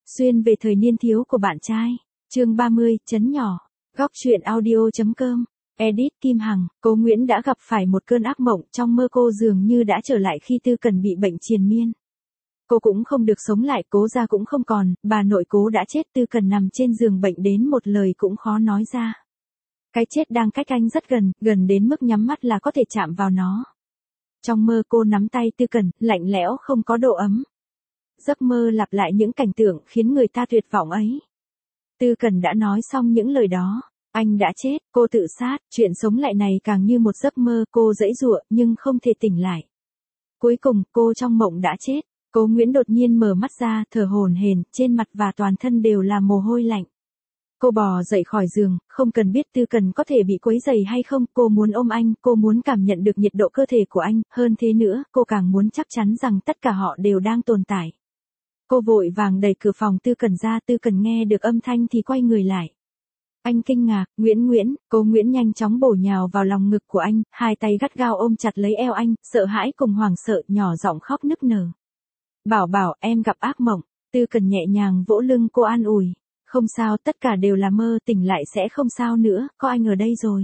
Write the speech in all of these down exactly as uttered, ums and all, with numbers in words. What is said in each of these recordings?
Xuyên về thời niên thiếu của bạn trai. Chương ba mươi, chấn nhỏ. Góc truyện audio.com. Edit Kim Hằng. Cô Nguyễn đã gặp phải một cơn ác mộng, trong mơ cô dường như đã trở lại khi Tư Cần bị bệnh triền miên. Cô cũng không được sống lại, Cố gia cũng không còn, bà nội Cố đã chết, Tư Cần nằm trên giường bệnh đến một lời cũng khó nói ra. Cái chết đang cách anh rất gần, gần đến mức nhắm mắt là có thể chạm vào nó. Trong mơ cô nắm tay Tư Cần, lạnh lẽo không có độ ấm. Giấc mơ lặp lại những cảnh tượng khiến người ta tuyệt vọng ấy. Tư Cần đã nói xong những lời đó. Anh đã chết, cô tự sát, chuyện sống lại này càng như một giấc mơ, cô giãy giụa nhưng không thể tỉnh lại. Cuối cùng, cô trong mộng đã chết. Cố Nguyễn đột nhiên mở mắt ra, thở hổn hển, trên mặt và toàn thân đều là mồ hôi lạnh. Cô bò dậy khỏi giường, không cần biết Tư Cần có thể bị quấy rầy hay không, cô muốn ôm anh, cô muốn cảm nhận được nhiệt độ cơ thể của anh, hơn thế nữa, cô càng muốn chắc chắn rằng tất cả họ đều đang tồn tại. Cô vội vàng đẩy cửa phòng Tư Cần ra, Tư Cần nghe được âm thanh thì quay người lại. Anh kinh ngạc, Nguyễn Nguyễn, Cố Nguyễn nhanh chóng bổ nhào vào lòng ngực của anh, hai tay gắt gao ôm chặt lấy eo anh, sợ hãi cùng hoảng sợ, nhỏ giọng khóc nức nở. Bảo bảo, em gặp ác mộng. Tư Cần nhẹ nhàng vỗ lưng cô an ủi. Không sao, tất cả đều là mơ, tỉnh lại sẽ không sao nữa, có anh ở đây rồi.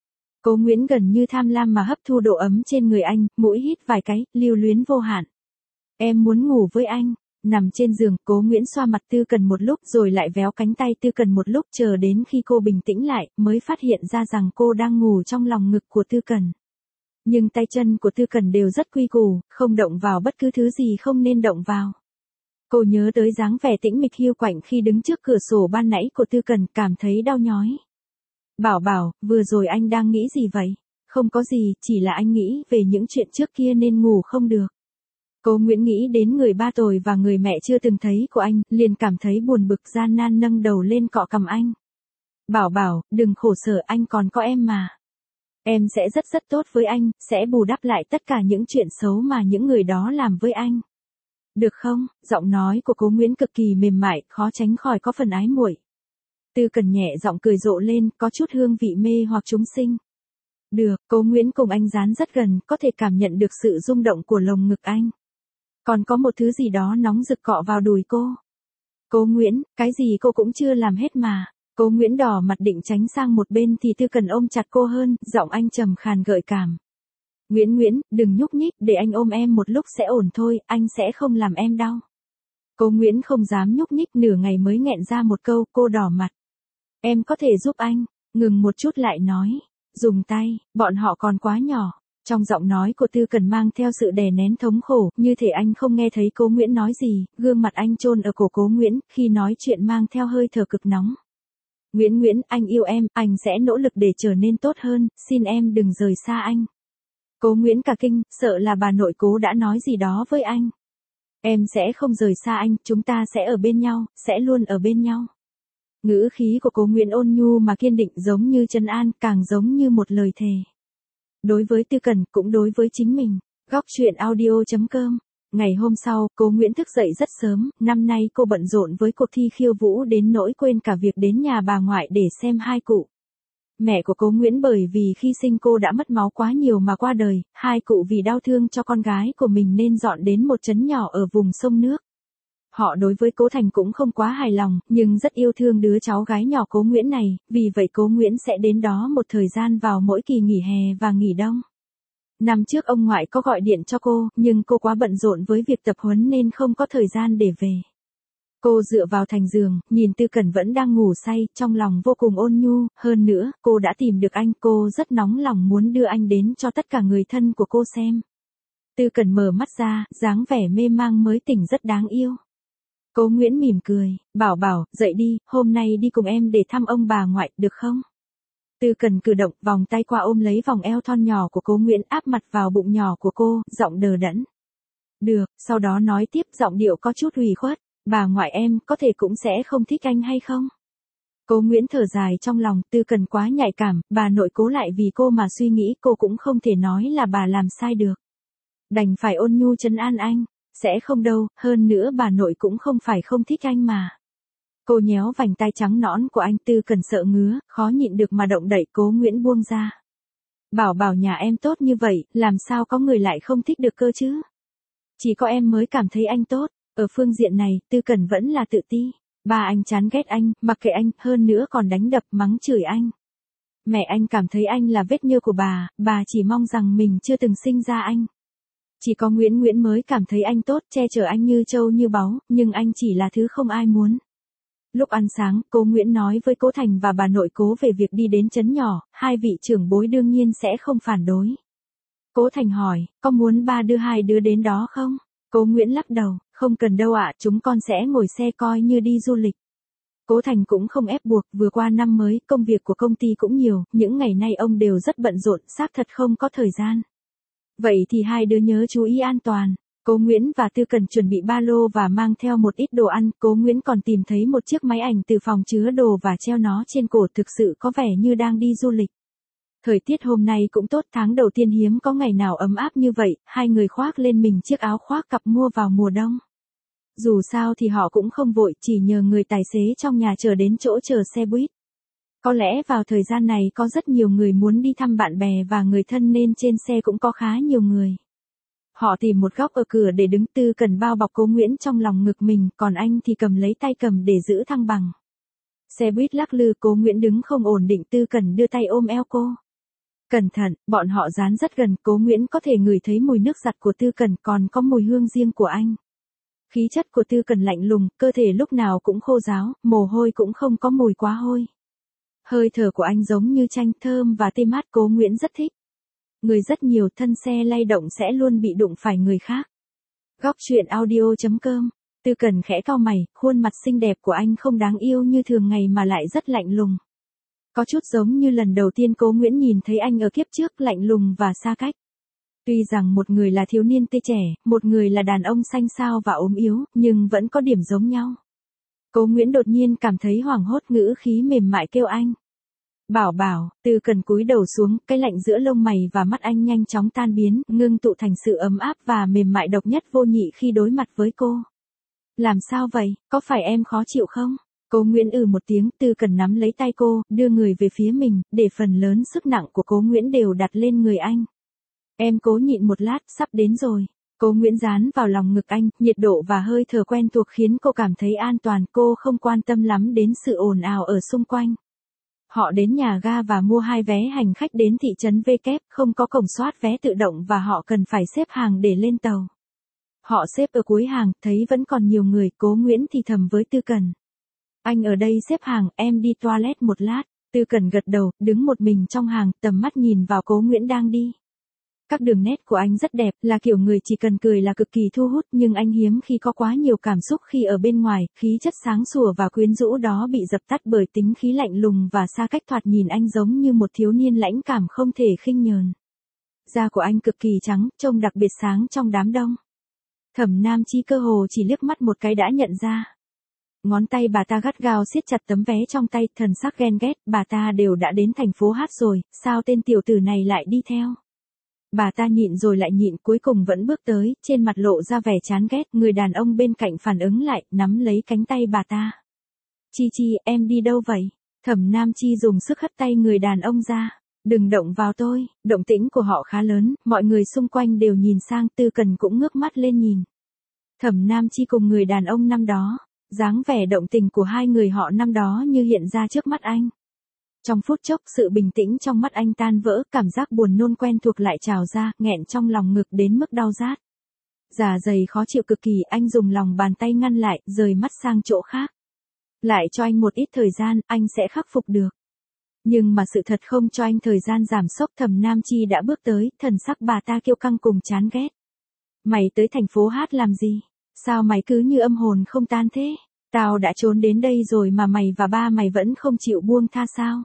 Cố Nguyễn gần như tham lam mà hấp thu độ ấm trên người anh, mũi hít vài cái, lưu luyến vô hạn. Em muốn ngủ với anh. Nằm trên giường, Cố Nguyễn xoa mặt Tư Cần một lúc rồi lại véo cánh tay Tư Cần một lúc, chờ đến khi cô bình tĩnh lại, mới phát hiện ra rằng cô đang ngủ trong lòng ngực của Tư Cần. Nhưng tay chân của Tư Cần đều rất quy củ, không động vào bất cứ thứ gì không nên động vào. Cô nhớ tới dáng vẻ tĩnh mịch hiu quạnh khi đứng trước cửa sổ ban nãy của Tư Cần, cảm thấy đau nhói. Bảo bảo, vừa rồi anh đang nghĩ gì vậy? Không có gì, chỉ là anh nghĩ về những chuyện trước kia nên ngủ không được. Cố Nguyễn nghĩ đến người ba tồi và người mẹ chưa từng thấy của anh, liền cảm thấy buồn bực, gian nan nâng đầu lên cọ cằm anh. Bảo bảo, đừng khổ sở, anh còn có em mà. Em sẽ rất rất tốt với anh, sẽ bù đắp lại tất cả những chuyện xấu mà những người đó làm với anh. Được không? Giọng nói của Cố Nguyễn cực kỳ mềm mại, khó tránh khỏi có phần ái muội. Tư Cần nhẹ giọng cười rộ lên, có chút hương vị mê hoặc chúng sinh. Được, Cố Nguyễn cùng anh dán rất gần, có thể cảm nhận được sự rung động của lồng ngực anh. Còn có một thứ gì đó nóng rực cọ vào đùi cô. Cố Nguyễn, cái gì cô cũng chưa làm hết mà. Cố Nguyễn đỏ mặt định tránh sang một bên thì Tư Cần ôm chặt cô hơn, giọng anh trầm khàn gợi cảm. Nguyễn Nguyễn, đừng nhúc nhích, để anh ôm em một lúc sẽ ổn thôi, anh sẽ không làm em đau. Cố Nguyễn không dám nhúc nhích, nửa ngày mới nghẹn ra một câu, cô đỏ mặt. Em có thể giúp anh, ngừng một chút lại nói. Dùng tay, bọn họ còn quá nhỏ. Trong giọng nói của Tư Cần mang theo sự đè nén thống khổ, như thể anh không nghe thấy Cố Nguyễn nói gì, gương mặt anh chôn ở cổ Cố Nguyễn, khi nói chuyện mang theo hơi thở cực nóng. Nguyễn Nguyễn, anh yêu em, anh sẽ nỗ lực để trở nên tốt hơn, xin em đừng rời xa anh. Cố Nguyễn cả kinh, sợ là bà nội Cố đã nói gì đó với anh. Em sẽ không rời xa anh, chúng ta sẽ ở bên nhau, sẽ luôn ở bên nhau. Ngữ khí của Cố Nguyễn ôn nhu mà kiên định, giống như trấn an, càng giống như một lời thề. Đối với Tư Cần, cũng đối với chính mình. Góc truyện audio.com. Ngày hôm sau, Cố Nguyễn thức dậy rất sớm, năm nay cô bận rộn với cuộc thi khiêu vũ đến nỗi quên cả việc đến nhà bà ngoại để xem hai cụ. Mẹ của Cố Nguyễn bởi vì khi sinh cô đã mất máu quá nhiều mà qua đời, hai cụ vì đau thương cho con gái của mình nên dọn đến một trấn nhỏ ở vùng sông nước. Họ đối với Cố Thành cũng không quá hài lòng, nhưng rất yêu thương đứa cháu gái nhỏ Cố Nguyễn này, vì vậy Cố Nguyễn sẽ đến đó một thời gian vào mỗi kỳ nghỉ hè và nghỉ đông. Năm trước ông ngoại có gọi điện cho cô, nhưng cô quá bận rộn với việc tập huấn nên không có thời gian để về. Cô dựa vào thành giường, nhìn Tư Cần vẫn đang ngủ say, trong lòng vô cùng ôn nhu, hơn nữa, cô đã tìm được anh, cô rất nóng lòng muốn đưa anh đến cho tất cả người thân của cô xem. Tư Cần mở mắt ra, dáng vẻ mê mang mới tỉnh rất đáng yêu. Cố Nguyễn mỉm cười, bảo bảo, dậy đi, hôm nay đi cùng em để thăm ông bà ngoại, được không? Tư Cần cử động, vòng tay qua ôm lấy vòng eo thon nhỏ của Cố Nguyễn, áp mặt vào bụng nhỏ của cô, giọng đờ đẫn. Được, sau đó nói tiếp, giọng điệu có chút ủy khuất, bà ngoại em có thể cũng sẽ không thích anh hay không? Cố Nguyễn thở dài trong lòng, Tư Cần quá nhạy cảm, bà nội Cố lại vì cô mà suy nghĩ, cô cũng không thể nói là bà làm sai được. Đành phải ôn nhu trấn an anh. Sẽ không đâu, hơn nữa bà nội cũng không phải không thích anh mà. Cô nhéo vành tay trắng nõn của anh. Tư Cần sợ ngứa, khó nhịn được mà động đậy. Cố Nguyễn buông ra. Bảo bảo nhà em tốt như vậy, làm sao có người lại không thích được cơ chứ? Chỉ có em mới cảm thấy anh tốt. Ở phương diện này, Tư Cẩn vẫn là tự ti. Ba anh chán ghét anh, mặc kệ anh, hơn nữa còn đánh đập mắng chửi anh. Mẹ anh cảm thấy anh là vết nhơ của bà, bà chỉ mong rằng mình chưa từng sinh ra anh. Chỉ có Nguyễn Nguyễn mới cảm thấy anh tốt, che chở anh như trâu như báu, nhưng anh chỉ là thứ không ai muốn. Lúc ăn sáng, cô Nguyễn nói với cố Thành và bà nội cố về việc đi đến trấn nhỏ, hai vị trưởng bối đương nhiên sẽ không phản đối. Cố Thành hỏi, có muốn ba đưa hai đứa đến đó không? Cố Nguyễn lắc đầu, không cần đâu ạ, chúng con sẽ ngồi xe coi như đi du lịch. Cố Thành cũng không ép buộc, vừa qua năm mới, công việc của công ty cũng nhiều, những ngày nay ông đều rất bận rộn, xác thật không có thời gian. Vậy thì hai đứa nhớ chú ý an toàn. Cố Nguyễn và Tư Cẩn chuẩn bị ba lô và mang theo một ít đồ ăn, Cố Nguyễn còn tìm thấy một chiếc máy ảnh từ phòng chứa đồ và treo nó trên cổ, thực sự có vẻ như đang đi du lịch. Thời tiết hôm nay cũng tốt, tháng đầu tiên hiếm có ngày nào ấm áp như vậy, hai người khoác lên mình chiếc áo khoác cặp mua vào mùa đông. Dù sao thì họ cũng không vội, chỉ nhờ người tài xế trong nhà chờ đến chỗ chờ xe buýt. Có lẽ vào thời gian này có rất nhiều người muốn đi thăm bạn bè và người thân nên trên xe cũng có khá nhiều người. Họ tìm một góc ở cửa để đứng, Tư Cẩn bao bọc Cố Nguyễn trong lòng ngực mình, còn anh thì cầm lấy tay cầm để giữ thăng bằng. Xe buýt lắc lư, Cố Nguyễn đứng không ổn định, Tư Cẩn đưa tay ôm eo cô. Cẩn thận, bọn họ dán rất gần, Cố Nguyễn có thể ngửi thấy mùi nước giặt của Tư Cẩn, còn có mùi hương riêng của anh. Khí chất của Tư Cẩn lạnh lùng, cơ thể lúc nào cũng khô ráo, mồ hôi cũng không có mùi quá hôi. Hơi thở của anh giống như chanh, thơm và tê mát, Cố Nguyễn rất thích. Người rất nhiều, thân xe lay động sẽ luôn bị đụng phải người khác. Góc truyện audio chấm com. Tư Cẩn khẽ cau mày, khuôn mặt xinh đẹp của anh không đáng yêu như thường ngày mà lại rất lạnh lùng. Có chút giống như lần đầu tiên Cố Nguyễn nhìn thấy anh ở kiếp trước, lạnh lùng và xa cách. Tuy rằng một người là thiếu niên tươi trẻ, một người là đàn ông xanh xao và ốm yếu, nhưng vẫn có điểm giống nhau. Cố Nguyễn đột nhiên cảm thấy hoảng hốt, ngữ khí mềm mại kêu anh. Bảo bảo, Tư Cẩn cúi đầu xuống, cái lạnh giữa lông mày và mắt anh nhanh chóng tan biến, ngưng tụ thành sự ấm áp và mềm mại độc nhất vô nhị khi đối mặt với cô. Làm sao vậy, có phải em khó chịu không? Cố Nguyễn ừ một tiếng, Tư Cẩn nắm lấy tay cô, đưa người về phía mình, để phần lớn sức nặng của Cố Nguyễn đều đặt lên người anh. Em cố nhịn một lát, sắp đến rồi. Cố Nguyễn dán vào lòng ngực anh, nhiệt độ và hơi thở quen thuộc khiến cô cảm thấy an toàn, cô không quan tâm lắm đến sự ồn ào ở xung quanh. Họ đến nhà ga và mua hai vé hành khách đến thị trấn V kép, không có cổng soát vé tự động và họ cần phải xếp hàng để lên tàu. Họ xếp ở cuối hàng, thấy vẫn còn nhiều người, Cố Nguyễn thì thầm với Tư Cẩn. Anh ở đây xếp hàng, em đi toilet một lát. Tư Cẩn gật đầu, đứng một mình trong hàng, tầm mắt nhìn vào Cố Nguyễn đang đi. Các đường nét của anh rất đẹp, là kiểu người chỉ cần cười là cực kỳ thu hút, nhưng anh hiếm khi có quá nhiều cảm xúc khi ở bên ngoài, khí chất sáng sủa và quyến rũ đó bị dập tắt bởi tính khí lạnh lùng và xa cách, thoạt nhìn anh giống như một thiếu niên lãnh cảm không thể khinh nhờn. Da của anh cực kỳ trắng, trông đặc biệt sáng trong đám đông. Thẩm Nam Chi cơ hồ chỉ liếc mắt một cái đã nhận ra. Ngón tay bà ta gắt gao siết chặt tấm vé trong tay, thần sắc ghen ghét, bà ta đều đã đến thành phố Hát rồi, sao tên tiểu tử này lại đi theo? Bà ta nhịn rồi lại nhịn, cuối cùng vẫn bước tới, trên mặt lộ ra vẻ chán ghét, người đàn ông bên cạnh phản ứng lại, nắm lấy cánh tay bà ta. Chi Chi, em đi đâu vậy? Thẩm Nam Chi dùng sức hất tay người đàn ông ra. Đừng động vào tôi, động tĩnh của họ khá lớn, mọi người xung quanh đều nhìn sang, Tư Cẩn cũng ngước mắt lên nhìn. Thẩm Nam Chi cùng người đàn ông năm đó, dáng vẻ động tình của hai người họ năm đó như hiện ra trước mắt anh. Trong phút chốc, sự bình tĩnh trong mắt anh tan vỡ, cảm giác buồn nôn quen thuộc lại trào ra, nghẹn trong lòng ngực đến mức đau rát. Dạ dày khó chịu cực kỳ, anh dùng lòng bàn tay ngăn lại, rời mắt sang chỗ khác. Lại cho anh một ít thời gian, anh sẽ khắc phục được. Nhưng mà sự thật không cho anh thời gian giảm sốc, Thẩm Nam Chi đã bước tới, thần sắc bà ta kiêu căng cùng chán ghét. Mày tới thành phố Hát làm gì? Sao mày cứ như âm hồn không tan thế? Tao đã trốn đến đây rồi mà mày và ba mày vẫn không chịu buông tha sao?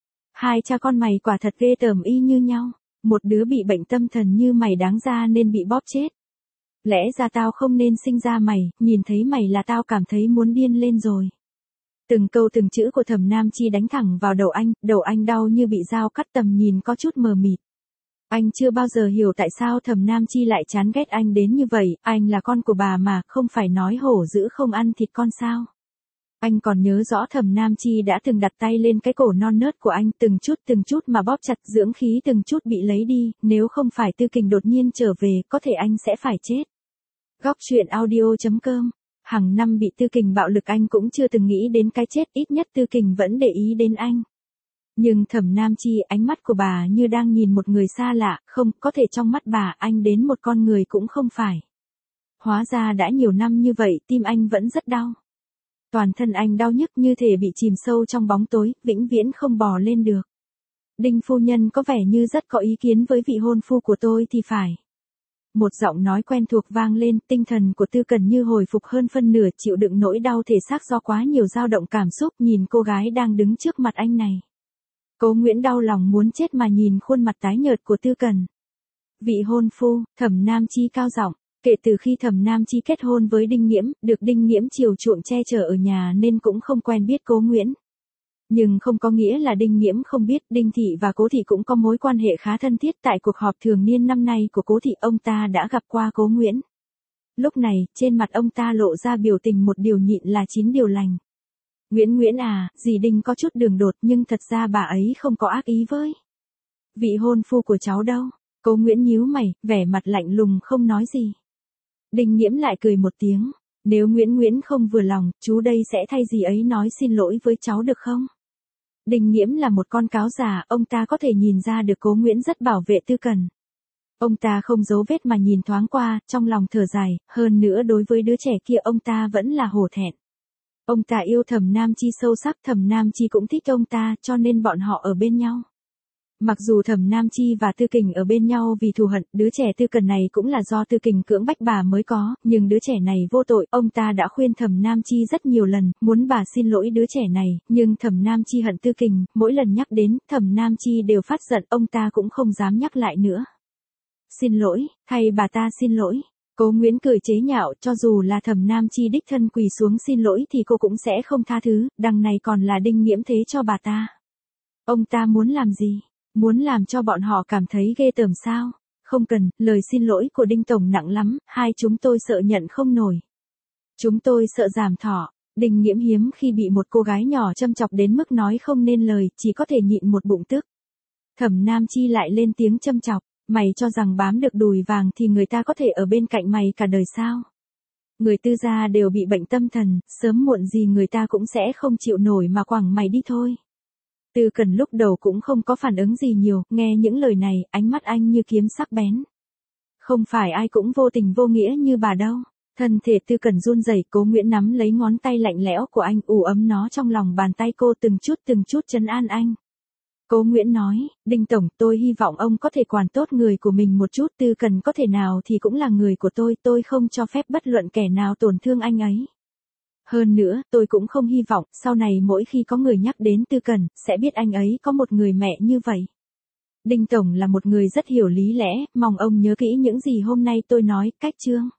Hai cha con mày quả thật ghê tởm y như nhau. Một đứa bị bệnh tâm thần như mày đáng ra nên bị bóp chết. Lẽ ra tao không nên sinh ra mày, nhìn thấy mày là tao cảm thấy muốn điên lên rồi. Từng câu từng chữ của Thẩm Nam Chi đánh thẳng vào đầu anh, đầu anh đau như bị dao cắt, tầm nhìn có chút mờ mịt. Anh chưa bao giờ hiểu tại sao Thẩm Nam Chi lại chán ghét anh đến như vậy, anh là con của bà mà, không phải nói hổ dữ không ăn thịt con sao. Anh còn nhớ rõ Thẩm Nam Chi đã từng đặt tay lên cái cổ non nớt của anh, từng chút từng chút mà bóp chặt, dưỡng khí từng chút bị lấy đi, nếu không phải Tư Kình đột nhiên trở về, có thể anh sẽ phải chết. Góc truyện audio chấm com Hàng năm bị Tư Kình bạo lực anh cũng chưa từng nghĩ đến cái chết, ít nhất Tư Kình vẫn để ý đến anh. Nhưng Thẩm Nam Chi, ánh mắt của bà như đang nhìn một người xa lạ, không, có thể trong mắt bà anh đến một con người cũng không phải. Hóa ra đã nhiều năm như vậy, tim anh vẫn rất đau. Toàn thân anh đau nhức như thể bị chìm sâu trong bóng tối, vĩnh viễn không bò lên được. Đinh phu nhân có vẻ như rất có ý kiến với vị hôn phu của tôi thì phải. Một giọng nói quen thuộc vang lên, tinh thần của Tư Cần như hồi phục hơn phân nửa, chịu đựng nỗi đau thể xác do quá nhiều dao động cảm xúc, nhìn cô gái đang đứng trước mặt anh này. Cố Nguyễn đau lòng muốn chết mà nhìn khuôn mặt tái nhợt của Tư Cần. Vị hôn phu, Thẩm Nam Chi cao giọng, kể từ khi Thẩm Nam Chi kết hôn với Đinh Nghiễm, được Đinh Nghiễm chiều chuộng che chở ở nhà nên cũng không quen biết Cố Nguyễn. Nhưng không có nghĩa là Đinh Nghiễm không biết, Đinh Thị và Cố Thị cũng có mối quan hệ khá thân thiết. Tại cuộc họp thường niên năm nay của Cố Thị, ông ta đã gặp qua Cố Nguyễn. Lúc này, trên mặt ông ta lộ ra biểu tình một điều nhịn là chín điều lành. Nguyễn Nguyễn à, dì Đinh có chút đường đột nhưng thật ra bà ấy không có ác ý với vị hôn phu của cháu đâu. Cố Nguyễn nhíu mày, vẻ mặt lạnh lùng không nói gì. Đinh Nghiễm lại cười một tiếng, nếu Nguyễn Nguyễn không vừa lòng, chú đây sẽ thay dì ấy nói xin lỗi với cháu được không? Đinh Nghiễm là một con cáo già, ông ta có thể nhìn ra được Cố Nguyễn rất bảo vệ Tư Cần. Ông ta không giấu vết mà nhìn thoáng qua, trong lòng thở dài, hơn nữa đối với đứa trẻ kia ông ta vẫn là hổ thẹn. Ông ta yêu Thẩm Nam Chi sâu sắc, Thẩm Nam Chi cũng thích ông ta, cho nên bọn họ ở bên nhau. Mặc dù Thẩm Nam Chi và Tư Kình ở bên nhau vì thù hận, đứa trẻ Tư Cần này cũng là do Tư Kình cưỡng bách bà mới có, nhưng đứa trẻ này vô tội, ông ta đã khuyên Thẩm Nam Chi rất nhiều lần, muốn bà xin lỗi đứa trẻ này, nhưng Thẩm Nam Chi hận Tư Kình, mỗi lần nhắc đến, Thẩm Nam Chi đều phát giận, ông ta cũng không dám nhắc lại nữa. Xin lỗi, thay bà ta xin lỗi. Cố Nguyễn cười chế nhạo, cho dù là Thẩm Nam Chi đích thân quỳ xuống xin lỗi thì cô cũng sẽ không tha thứ, đằng này còn là Đinh Nghiễm thế cho bà ta. Ông ta muốn làm gì? Muốn làm cho bọn họ cảm thấy ghê tởm sao? Không cần, lời xin lỗi của Đinh Tổng nặng lắm, hai chúng tôi sợ nhận không nổi. Chúng tôi sợ giảm thọ. Đinh Nghiễm hiếm khi bị một cô gái nhỏ châm chọc đến mức nói không nên lời, chỉ có thể nhịn một bụng tức. Thẩm Nam Chi lại lên tiếng châm chọc, mày cho rằng bám được đùi vàng thì người ta có thể ở bên cạnh mày cả đời sao? Người Tư gia đều bị bệnh tâm thần, sớm muộn gì người ta cũng sẽ không chịu nổi mà quẳng mày đi thôi. Tư Cần lúc đầu cũng không có phản ứng gì nhiều, nghe những lời này, ánh mắt anh như kiếm sắc bén. Không phải ai cũng vô tình vô nghĩa như bà đâu. Thân thể Tư Cần run rẩy, Cố Nguyễn nắm lấy ngón tay lạnh lẽo của anh, ủ ấm nó trong lòng bàn tay cô, từng chút từng chút trấn an anh. Cố Nguyễn nói, Đinh Tổng, tôi hy vọng ông có thể quản tốt người của mình một chút, Tư Cần có thể nào thì cũng là người của tôi, tôi không cho phép bất luận kẻ nào tổn thương anh ấy. Hơn nữa, tôi cũng không hy vọng, sau này mỗi khi có người nhắc đến Tư Cần, sẽ biết anh ấy có một người mẹ như vậy. Đinh Tổng là một người rất hiểu lý lẽ, mong ông nhớ kỹ những gì hôm nay tôi nói, cách chương.